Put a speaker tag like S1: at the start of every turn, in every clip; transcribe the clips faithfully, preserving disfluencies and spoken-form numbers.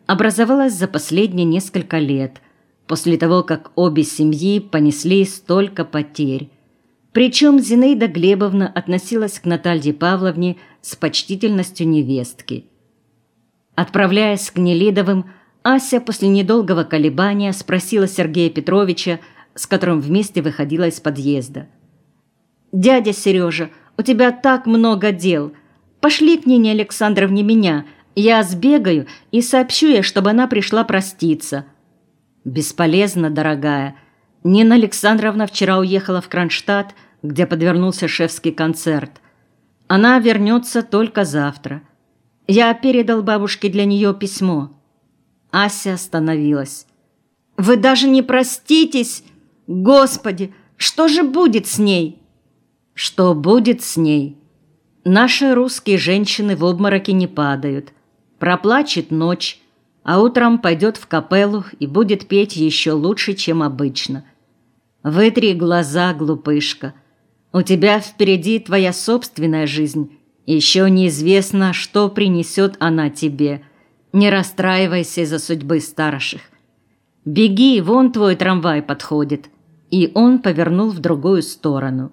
S1: образовалась за последние несколько лет, после того, как обе семьи понесли столько потерь. Причем Зинаида Глебовна относилась к Наталье Павловне с почтительностью невестки. Отправляясь к Нелидовым, Ася после недолгого колебания спросила Сергея Петровича, с которым вместе выходила из подъезда. «Дядя Сережа, у тебя так много дел. Пошли к Нине Александровне меня. Я сбегаю и сообщу ей, чтобы она пришла проститься». «Бесполезно, дорогая. Нина Александровна вчера уехала в Кронштадт, где подвернулся шефский концерт. Она вернется только завтра. Я передал бабушке для нее письмо». Ася остановилась. «Вы даже не проститесь? Господи, что же будет с ней?» «Что будет с ней? Наши русские женщины в обмороке не падают. Проплачет ночь, а утром пойдет в капеллу и будет петь еще лучше, чем обычно. Вытри глаза, глупышка. У тебя впереди твоя собственная жизнь. Еще неизвестно, что принесет она тебе. Не расстраивайся из-за судьбы старших. Беги, вон твой трамвай подходит». И он повернул в другую сторону.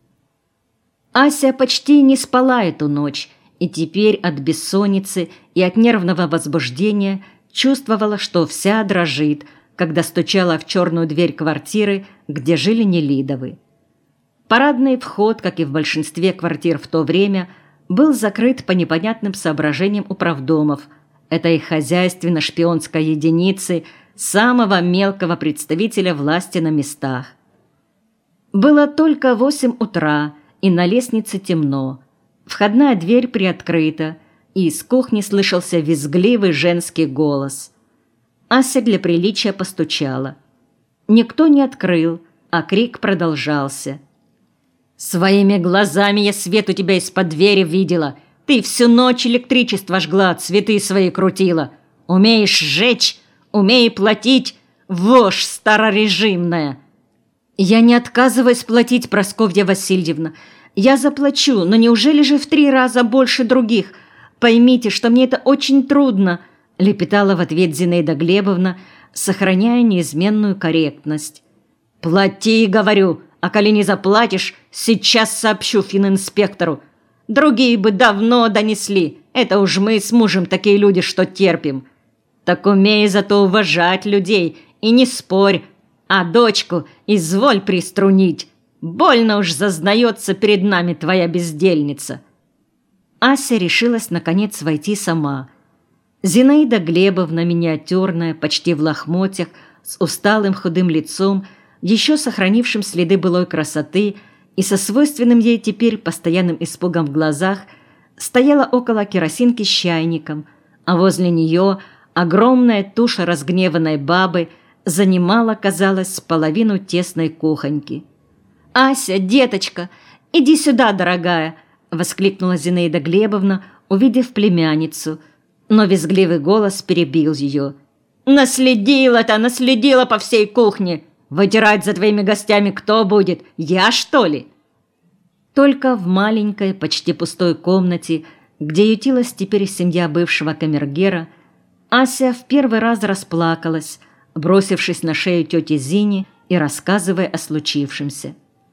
S1: Ася почти не спала эту ночь, и теперь от бессонницы и от нервного возбуждения чувствовала, что вся дрожит, когда стучала в черную дверь квартиры, где жили Нелидовы. Парадный вход, как и в большинстве квартир в то время, был закрыт по непонятным соображениям управдомов, этой хозяйственно-шпионской единицы, самого мелкого представителя власти на местах. Было только восемь утра, и на лестнице темно. Входная дверь приоткрыта, и из кухни слышался визгливый женский голос. Ася для приличия постучала. Никто не открыл, а крик продолжался. «Своими глазами я свет у тебя из-под двери видела. Ты всю ночь электричество жгла, цветы свои крутила. Умеешь жечь, умей платить, вошь старорежимная». «Я не отказываюсь платить, Прасковья Васильевна. Я заплачу, но неужели же в три раза больше других? Поймите, что мне это очень трудно», – лепетала в ответ Зинаида Глебовна, сохраняя неизменную корректность. «Плати, говорю, а коли не заплатишь, сейчас сообщу фининспектору. Другие бы давно донесли. Это уж мы с мужем такие люди, что терпим. Так умей зато уважать людей и не спорь. А дочку изволь приструнить. Больно уж зазнается перед нами твоя бездельница». Ася решилась, наконец, войти сама. Зинаида Глебовна, миниатюрная, почти в лохмотьях, с усталым худым лицом, еще сохранившим следы былой красоты и со свойственным ей теперь постоянным испугом в глазах, стояла около керосинки с чайником, а возле нее огромная туша разгневанной бабы занимала, казалось, половину тесной кухоньки. «Ася, деточка, иди сюда, дорогая!» – воскликнула Зинаида Глебовна, увидев племянницу, но визгливый голос перебил ее. «Наследила-то, наследила по всей кухне! Вытирать за твоими гостями кто будет? Я, что ли?» Только в маленькой, почти пустой комнате, где ютилась теперь семья бывшего камергера, Ася в первый раз расплакалась, бросившись на шею тети Зине и рассказывая о случившемся.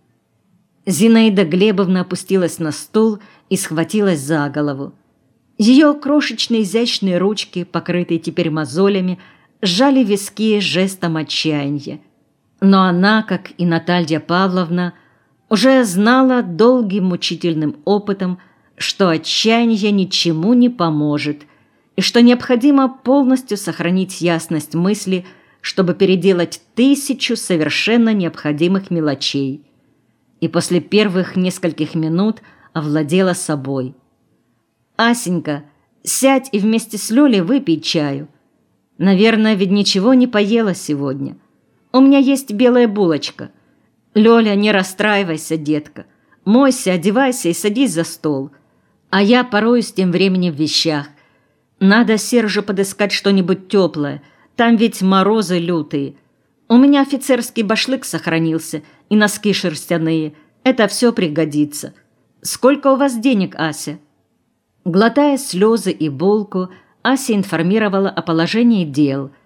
S1: Зинаида Глебовна опустилась на стул и схватилась за голову. Ее крошечные изящные ручки, покрытые теперь мозолями, сжали виски жестом отчаяния. Но она, как и Наталья Павловна, уже знала долгим мучительным опытом, что отчаяние ничему не поможет и что необходимо полностью сохранить ясность мысли, чтобы переделать тысячу совершенно необходимых мелочей. И после первых нескольких минут овладела собой. «Асенька, сядь и вместе с Лёлей выпей чаю. Наверное, ведь ничего не поела сегодня. У меня есть белая булочка. Лёля, не расстраивайся, детка. Мойся, одевайся и садись за стол. А я пороюсь тем временем в вещах. Надо Сержу подыскать что-нибудь теплое. Там ведь морозы лютые. У меня офицерский башлык сохранился и носки шерстяные. Это все пригодится. Сколько у вас денег, Ася?» Глотая слезы и булку, Ася информировала о положении дел,